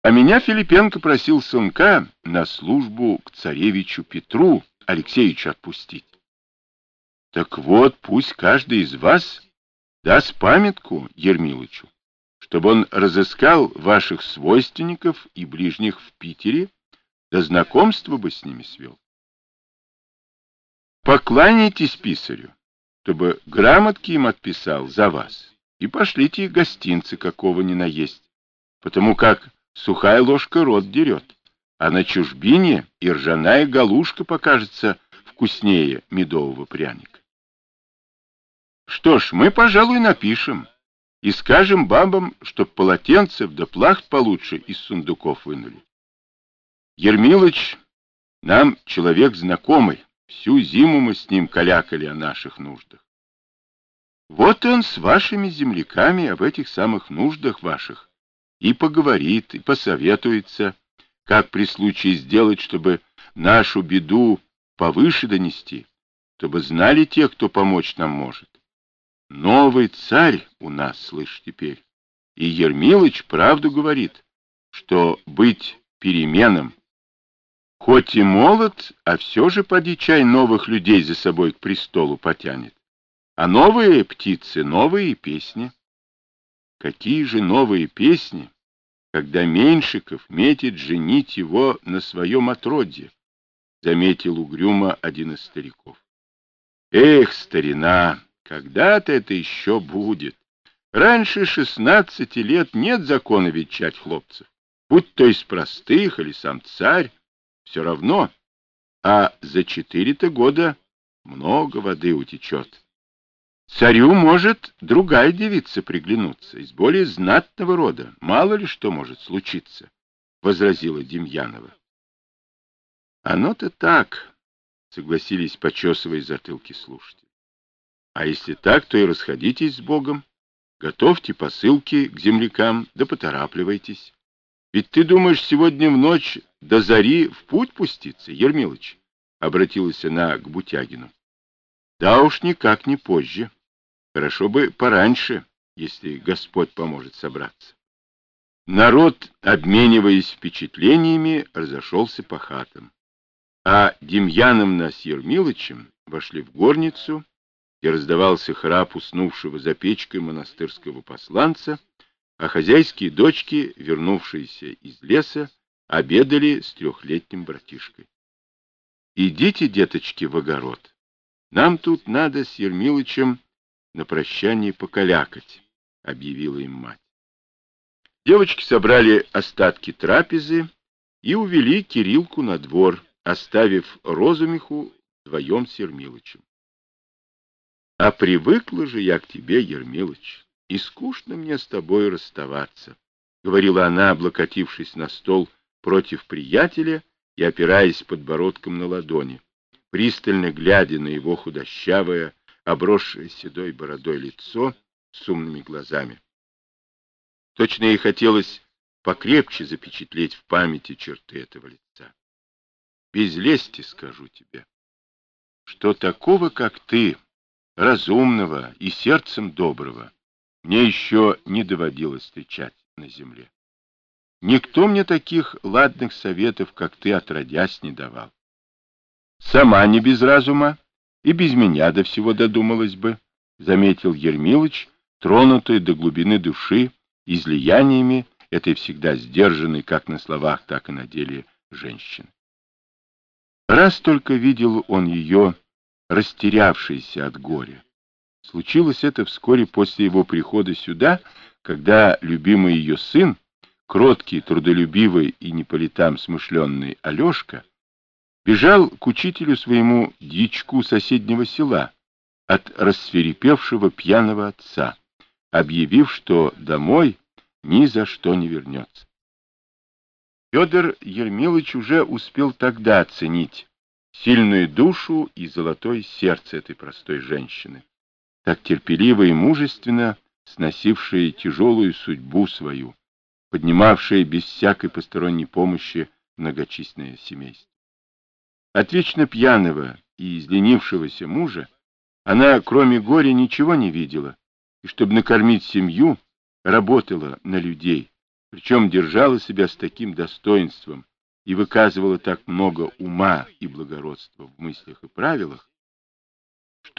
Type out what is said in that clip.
А меня Филипенко просил сынка на службу к царевичу Петру Алексеевичу отпустить. Так вот, пусть каждый из вас даст памятку Ермилычу, чтобы он разыскал ваших свойственников и ближних в Питере, да знакомство бы с ними свел. Покланяйтесь писарю, чтобы грамотки им отписал за вас, и пошлите их гостинцы какого ни наесть, потому как сухая ложка рот дерет, а на чужбине и ржаная галушка покажется вкуснее медового пряника. Что ж, мы, пожалуй, напишем и скажем бабам, чтоб полотенцев да плахт получше из сундуков вынули. Ермилыч нам человек знакомый, всю зиму мы с ним калякали о наших нуждах. Вот он с вашими земляками об этих самых нуждах ваших и поговорит, и посоветуется, как при случае сделать, чтобы нашу беду повыше донести, чтобы знали те, кто помочь нам может. Новый царь у нас, слышь, теперь, и Ермилыч правду говорит, что быть переменам, хоть и молод, а все же поди чай новых людей за собой к престолу потянет. А новые птицы, новые песни. Какие же новые песни, когда Меньшиков метит женить его на своем отродье, заметил угрюмо один из стариков. Эх, старина, когда-то это еще будет. Раньше 16 лет нет закона ветчать хлопцев, будь то из простых или сам царь, все равно. А за 4-то года много воды утечет. Царю может другая девица приглянуться, из более знатного рода. Мало ли что может случиться, — возразила Демьянова. Оно-то так, — согласились, почесывая затылки слушатели. А если так, то и расходитесь с Богом. Готовьте посылки к землякам, да поторапливайтесь. Ведь ты думаешь сегодня в ночь до зари в путь пуститься, Ермилыч? — обратилась она к Бутягину. Да уж никак не позже. Хорошо бы пораньше, если Господь поможет собраться. Народ, обмениваясь впечатлениями, разошелся по хатам. А Демьяновна с Ермилычем вошли в горницу, где раздавался храп уснувшего за печкой монастырского посланца, а хозяйские дочки, вернувшиеся из леса, обедали с 3-летним братишкой. «Идите, деточки, в огород. Нам тут надо с Ермилычем на прощание покалякать», — объявила им мать. Девочки собрали остатки трапезы и увели Кирилку на двор, оставив Розумиху вдвоем с Ермилычем. «А привыкла же я к тебе, Ермилыч, и скучно мне с тобой расставаться», — говорила она, облокотившись на стол против приятеля и опираясь подбородком на ладони, пристально глядя на его худощавое, обросшее седой бородой лицо с умными глазами. Точно ей хотелось покрепче запечатлеть в памяти черты этого лица. «Без лести скажу тебе, что такого, как ты, разумного и сердцем доброго, мне еще не доводилось встречать на земле. Никто мне таких ладных советов, как ты, отродясь не давал. Сама не без разума, и без меня до всего додумалась бы», — заметил Ермилыч, тронутый до глубины души излияниями этой всегда сдержанной как на словах, так и на деле женщины. Раз только видел он ее, растерявшейся от горя. Случилось это вскоре после его прихода сюда, когда любимый ее сын, кроткий, трудолюбивый и не по летам смышленный Алешка, бежал к учителю своему дьячку соседнего села от рассвирепевшего пьяного отца, объявив, что домой ни за что не вернется. Федор Ермилыч уже успел тогда оценить сильную душу и золотое сердце этой простой женщины, так терпеливо и мужественно сносившей тяжелую судьбу свою, поднимавшей без всякой посторонней помощи многочисленное семейство. От вечно пьяного и изленившегося мужа она, кроме горя, ничего не видела, и, чтобы накормить семью, работала на людей, причем держала себя с таким достоинством и выказывала так много ума и благородства в мыслях и правилах,